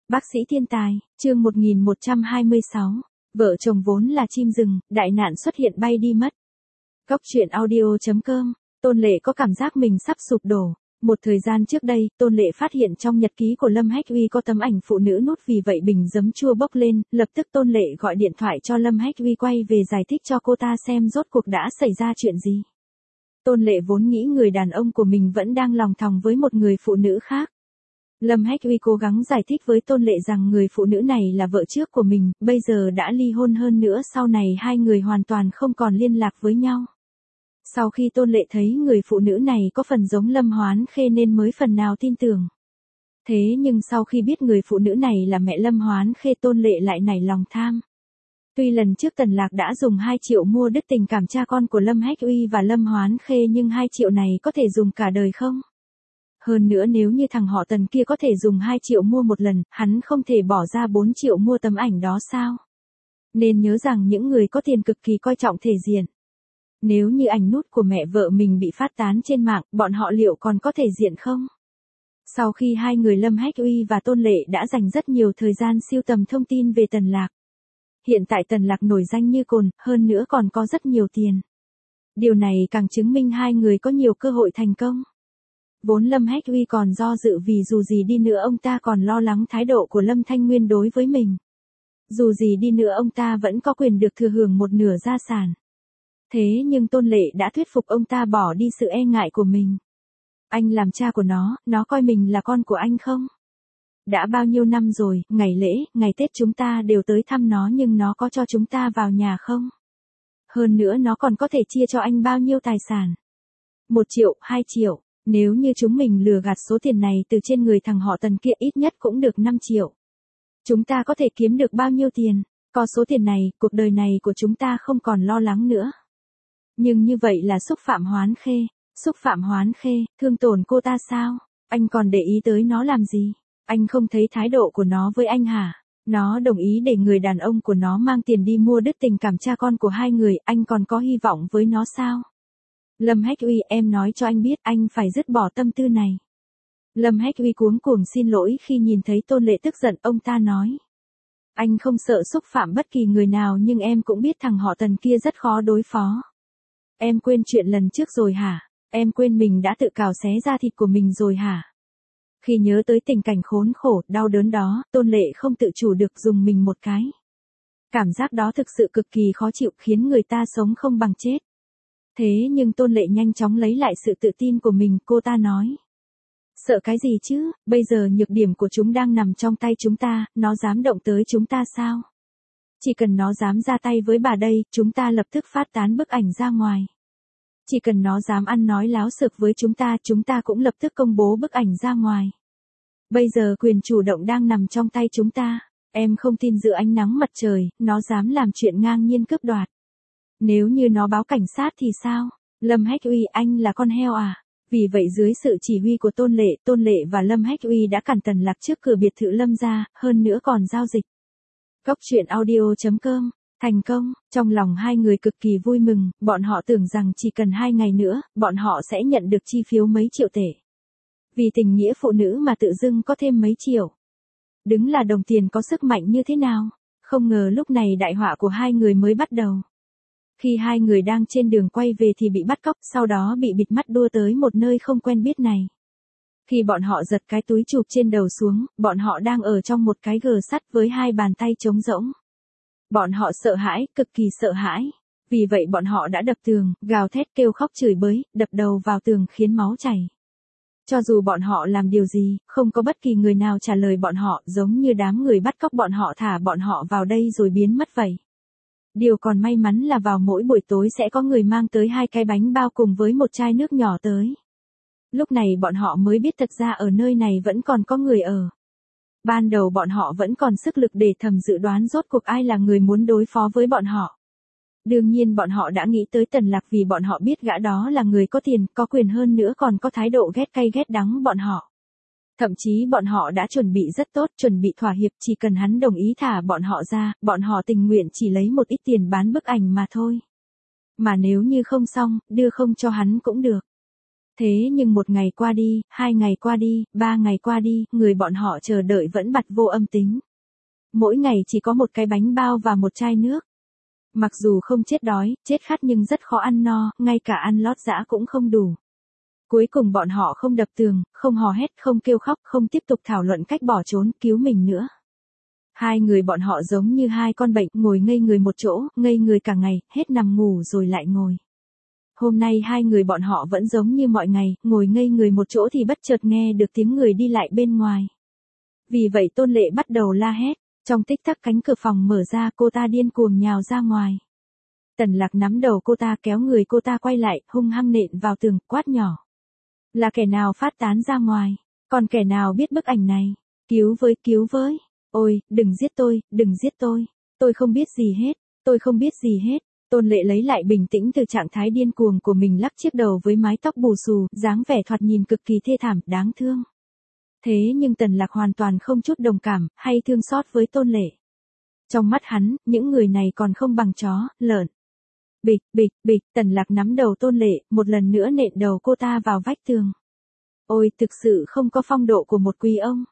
Bác sĩ thiên tài, chương 1126. Vợ chồng vốn là chim rừng, đại nạn xuất hiện bay đi mất. Góc truyện audio.com. Tôn Lệ có cảm giác mình sắp sụp đổ. Một thời gian trước đây, Tôn Lệ phát hiện trong nhật ký của Lâm Hách Uy có tấm ảnh phụ nữ nút, vì vậy bình giấm chua bốc lên, lập tức Tôn Lệ gọi điện thoại cho Lâm Hách Uy quay về giải thích cho cô ta xem rốt cuộc đã xảy ra chuyện gì. Tôn Lệ vốn nghĩ người đàn ông của mình vẫn đang lòng thòng với một người phụ nữ khác. Lâm Hách Uy cố gắng giải thích với Tôn Lệ rằng người phụ nữ này là vợ trước của mình, bây giờ đã ly hôn, hơn nữa sau này hai người hoàn toàn không còn liên lạc với nhau. Sau khi Tôn Lệ thấy người phụ nữ này có phần giống Lâm Hoán Khê nên mới phần nào tin tưởng. Thế nhưng sau khi biết người phụ nữ này là mẹ Lâm Hoán Khê, Tôn Lệ lại nảy lòng tham. Tuy lần trước Tần Lạc đã dùng 2 triệu mua đứt tình cảm cha con của Lâm Hách Uy và Lâm Hoán Khê, nhưng 2 triệu này có thể dùng cả đời không? Hơn nữa nếu như thằng họ Tần kia có thể dùng 2 triệu mua một lần, hắn không thể bỏ ra 4 triệu mua tấm ảnh đó sao? Nên nhớ rằng những người có tiền cực kỳ coi trọng thể diện. Nếu như ảnh nút của mẹ vợ mình bị phát tán trên mạng, bọn họ liệu còn có thể diện không? Sau khi hai người Lâm Hách Uy và Tôn Lệ đã dành rất nhiều thời gian sưu tầm thông tin về Tần Lạc. Hiện tại Tần Lạc nổi danh như cồn, hơn nữa còn có rất nhiều tiền. Điều này càng chứng minh hai người có nhiều cơ hội thành công. Vốn Lâm Hách Uy còn do dự, vì dù gì đi nữa ông ta còn lo lắng thái độ của Lâm Thanh Nguyên đối với mình. Dù gì đi nữa ông ta vẫn có quyền được thừa hưởng một nửa gia sản. Thế nhưng Tôn Lệ đã thuyết phục ông ta bỏ đi sự e ngại của mình. Anh làm cha của nó coi mình là con của anh không? Đã bao nhiêu năm rồi, ngày lễ, ngày Tết chúng ta đều tới thăm nó, nhưng nó có cho chúng ta vào nhà không? Hơn nữa nó còn có thể chia cho anh bao nhiêu tài sản? 1 triệu, 2 triệu. Nếu như chúng mình lừa gạt số tiền này từ trên người thằng họ Tần kia, ít nhất cũng được 5 triệu. Chúng ta có thể kiếm được bao nhiêu tiền? Có số tiền này, cuộc đời này của chúng ta không còn lo lắng nữa. Nhưng như vậy là xúc phạm Hoán Khê. Xúc phạm Hoán Khê, thương tổn cô ta sao? Anh còn để ý tới nó làm gì? Anh không thấy thái độ của nó với anh hả? Nó đồng ý để người đàn ông của nó mang tiền đi mua đứt tình cảm cha con của hai người, anh còn có hy vọng với nó sao? Lâm Hách Uy, em nói cho anh biết anh phải dứt bỏ tâm tư này. Lâm Hách Uy cuống cuồng xin lỗi khi nhìn thấy Tôn Lệ tức giận, ông ta nói. Anh không sợ xúc phạm bất kỳ người nào, nhưng em cũng biết thằng họ Tần kia rất khó đối phó. Em quên chuyện lần trước rồi hả? Em quên mình đã tự cào xé da thịt của mình rồi hả? Khi nhớ tới tình cảnh khốn khổ, đau đớn đó, Tôn Lệ không tự chủ được dùng mình một cái. Cảm giác đó thực sự cực kỳ khó chịu, khiến người ta sống không bằng chết. Thế nhưng Tôn Lệ nhanh chóng lấy lại sự tự tin của mình, cô ta nói. Sợ cái gì chứ, bây giờ nhược điểm của chúng đang nằm trong tay chúng ta, nó dám động tới chúng ta sao? Chỉ cần nó dám ra tay với bà đây, chúng ta lập tức phát tán bức ảnh ra ngoài. Chỉ cần nó dám ăn nói láo xược với chúng ta cũng lập tức công bố bức ảnh ra ngoài. Bây giờ quyền chủ động đang nằm trong tay chúng ta. Em không tin giữa ánh nắng mặt trời, nó dám làm chuyện ngang nhiên cướp đoạt. Nếu như nó báo cảnh sát thì sao? Lâm Hách Uy, anh là con heo à? Vì vậy dưới sự chỉ huy của Tôn Lệ và Lâm Hách Uy đã cản Tần Lạc trước cửa biệt thự Lâm gia, hơn nữa còn giao dịch. Góc truyện audio.com. Thành công, trong lòng hai người cực kỳ vui mừng, bọn họ tưởng rằng chỉ cần 2 ngày nữa, bọn họ sẽ nhận được chi phiếu mấy triệu tệ. Vì tình nghĩa phụ nữ mà tự dưng có thêm mấy triệu. Đứng là đồng tiền có sức mạnh như thế nào? Không ngờ lúc này đại họa của hai người mới bắt đầu. Khi hai người đang trên đường quay về thì bị bắt cóc, sau đó bị bịt mắt đua tới một nơi không quen biết này. Khi bọn họ giật cái túi chụp trên đầu xuống, bọn họ đang ở trong một cái gờ sắt với 2 bàn tay trống rỗng. Bọn họ sợ hãi, cực kỳ sợ hãi. Vì vậy bọn họ đã đập tường, gào thét kêu khóc chửi bới, đập đầu vào tường khiến máu chảy. Cho dù bọn họ làm điều gì, không có bất kỳ người nào trả lời bọn họ, giống như đám người bắt cóc bọn họ thả bọn họ vào đây rồi biến mất vậy. Điều còn may mắn là vào mỗi buổi tối sẽ có người mang tới 2 cái bánh bao cùng với một chai nước nhỏ tới. Lúc này bọn họ mới biết thật ra ở nơi này vẫn còn có người ở. Ban đầu bọn họ vẫn còn sức lực để thầm dự đoán rốt cuộc ai là người muốn đối phó với bọn họ. Đương nhiên bọn họ đã nghĩ tới Tần Lạc, vì bọn họ biết gã đó là người có tiền, có quyền, hơn nữa còn có thái độ ghét cay ghét đắng bọn họ. Thậm chí bọn họ đã chuẩn bị rất tốt, chuẩn bị thỏa hiệp, chỉ cần hắn đồng ý thả bọn họ ra, bọn họ tình nguyện chỉ lấy một ít tiền bán bức ảnh mà thôi. Mà nếu như không xong, đưa không cho hắn cũng được. Thế nhưng một ngày qua đi, 2 ngày qua đi, 3 ngày qua đi, người bọn họ chờ đợi vẫn bặt vô âm tính. Mỗi ngày chỉ có một cái bánh bao và một chai nước. Mặc dù không chết đói, chết khát nhưng rất khó ăn no, ngay cả ăn lót giã cũng không đủ. Cuối cùng bọn họ không đập tường, không hò hét, không kêu khóc, không tiếp tục thảo luận cách bỏ trốn, cứu mình nữa. Hai người bọn họ giống như hai con bệnh, ngồi ngây người một chỗ, ngây người cả ngày, hết nằm ngủ rồi lại ngồi. Hôm nay hai người bọn họ vẫn giống như mọi ngày, ngồi ngây người một chỗ thì bất chợt nghe được tiếng người đi lại bên ngoài. Vì vậy Tôn Lệ bắt đầu la hét, trong tích tắc cánh cửa phòng mở ra, cô ta điên cuồng nhào ra ngoài. Tần Lạc nắm đầu cô ta, kéo người cô ta quay lại, hung hăng nện vào tường, quát nhỏ. Là kẻ nào phát tán ra ngoài? Còn kẻ nào biết bức ảnh này? Cứu với. Ôi, đừng giết tôi, đừng giết tôi. Tôi không biết gì hết, tôi không biết gì hết. Tôn Lệ lấy lại bình tĩnh từ trạng thái điên cuồng của mình, lắc chiếc đầu với mái tóc bù xù, dáng vẻ thoạt nhìn cực kỳ thê thảm, đáng thương. Thế nhưng Tần Lạc hoàn toàn không chút đồng cảm, hay thương xót với Tôn Lệ. Trong mắt hắn, những người này còn không bằng chó, lợn. Bịch, Tần Lạc nắm đầu Tôn Lệ, một lần nữa nện đầu cô ta vào vách tường. Ôi, thực sự không có phong độ của một quý ông.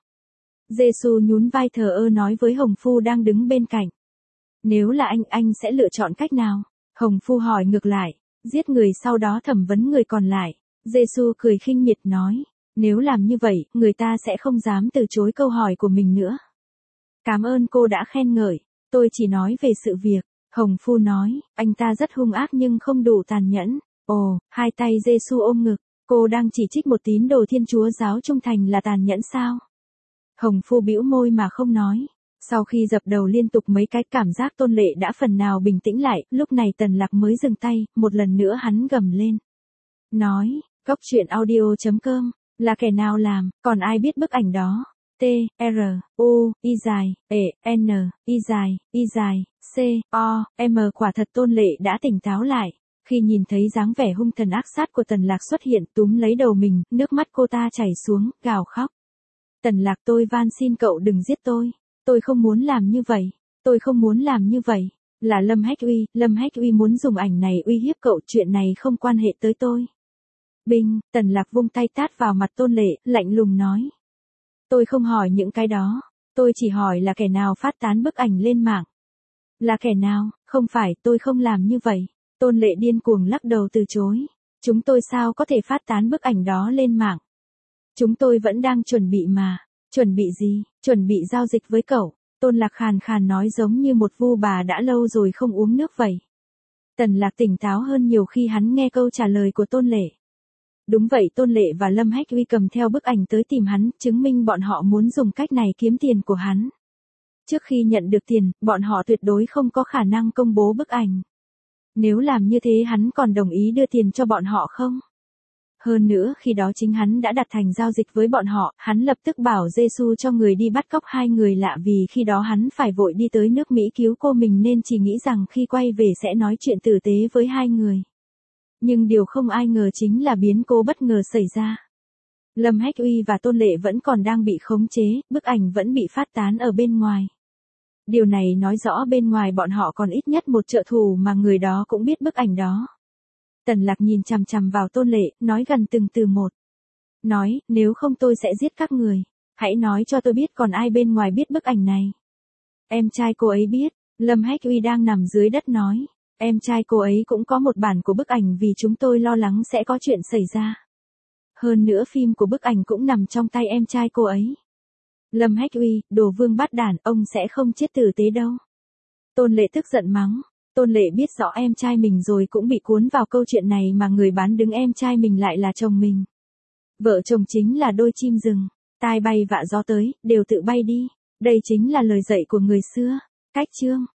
Giê-xu nhún vai thờ ơ nói với Hồng Phu đang đứng bên cạnh. Nếu là anh sẽ lựa chọn cách nào? Hồng Phu hỏi ngược lại, giết người sau đó thẩm vấn người còn lại. Giê-xu cười khinh miệt nói, nếu làm như vậy, người ta sẽ không dám từ chối câu hỏi của mình nữa. Cảm ơn cô đã khen ngợi, tôi chỉ nói về sự việc. Hồng Phu nói, anh ta rất hung ác nhưng không đủ tàn nhẫn. Ồ, hai tay Giê-xu ôm ngực, cô đang chỉ trích một tín đồ Thiên Chúa giáo trung thành là tàn nhẫn sao? Hồng Phu bĩu môi mà không nói. Sau khi dập đầu liên tục mấy cái, cảm giác Tôn Lệ đã phần nào bình tĩnh lại, lúc này Tần Lạc mới dừng tay, một lần nữa hắn gầm lên. Nói, Cốc Truyện Audio.com, là kẻ nào làm, còn ai biết bức ảnh đó? T, R, U, I dài, E, N, I dài, C, O, M. Quả thật Tôn Lệ đã tỉnh táo lại. Khi nhìn thấy dáng vẻ hung thần ác sát của Tần Lạc xuất hiện, túm lấy đầu mình, nước mắt cô ta chảy xuống, gào khóc. Tần Lạc, tôi van xin cậu đừng giết tôi không muốn làm như vậy, tôi không muốn làm như vậy. Là Lâm Hách Uy muốn dùng ảnh này uy hiếp cậu, chuyện này không quan hệ tới tôi. Binh, Tần Lạc vung tay tát vào mặt Tôn Lệ, lạnh lùng nói. Tôi không hỏi những cái đó, tôi chỉ hỏi là kẻ nào phát tán bức ảnh lên mạng. Là kẻ nào, không phải, tôi không làm như vậy. Tôn Lệ điên cuồng lắc đầu từ chối. Chúng tôi sao có thể phát tán bức ảnh đó lên mạng? Chúng tôi vẫn đang chuẩn bị mà. Chuẩn bị gì? Chuẩn bị giao dịch với cậu. Tôn Lạc khàn khàn nói giống như một vu bà đã lâu rồi không uống nước vậy. Tần Lạc tỉnh táo hơn nhiều khi hắn nghe câu trả lời của Tôn Lệ. Đúng vậy, Tôn Lệ và Lâm Hách Uy cầm theo bức ảnh tới tìm hắn, chứng minh bọn họ muốn dùng cách này kiếm tiền của hắn. Trước khi nhận được tiền, bọn họ tuyệt đối không có khả năng công bố bức ảnh. Nếu làm như thế hắn còn đồng ý đưa tiền cho bọn họ không? Hơn nữa khi đó chính hắn đã đặt thành giao dịch với bọn họ, hắn lập tức bảo Giê-xu cho người đi bắt cóc hai người lạ vì khi đó hắn phải vội đi tới nước Mỹ cứu cô mình nên chỉ nghĩ rằng khi quay về sẽ nói chuyện tử tế với hai người. Nhưng điều không ai ngờ chính là biến cố bất ngờ xảy ra. Lâm Hách Uy và Tôn Lệ vẫn còn đang bị khống chế, bức ảnh vẫn bị phát tán ở bên ngoài. Điều này nói rõ bên ngoài bọn họ còn ít nhất một trợ thủ mà người đó cũng biết bức ảnh đó. Tần Lạc nhìn chằm chằm vào Tôn Lệ, nói gần từng từ một. Nói, nếu không tôi sẽ giết các người. Hãy nói cho tôi biết còn ai bên ngoài biết bức ảnh này. Em trai cô ấy biết, Lâm Hách Uy đang nằm dưới đất nói. Em trai cô ấy cũng có một bản của bức ảnh vì chúng tôi lo lắng sẽ có chuyện xảy ra. Hơn nữa phim của bức ảnh cũng nằm trong tay em trai cô ấy. Lâm Hách Uy, đồ vương bát đản, ông sẽ không chết tử tế đâu. Tôn Lệ tức giận mắng. Tôn Lệ biết rõ em trai mình rồi cũng bị cuốn vào câu chuyện này mà người bán đứng em trai mình lại là chồng mình. Vợ chồng chính là đôi chim rừng. Tai bay vạ gió tới, đều tự bay đi. Đây chính là lời dạy của người xưa. Cách chương.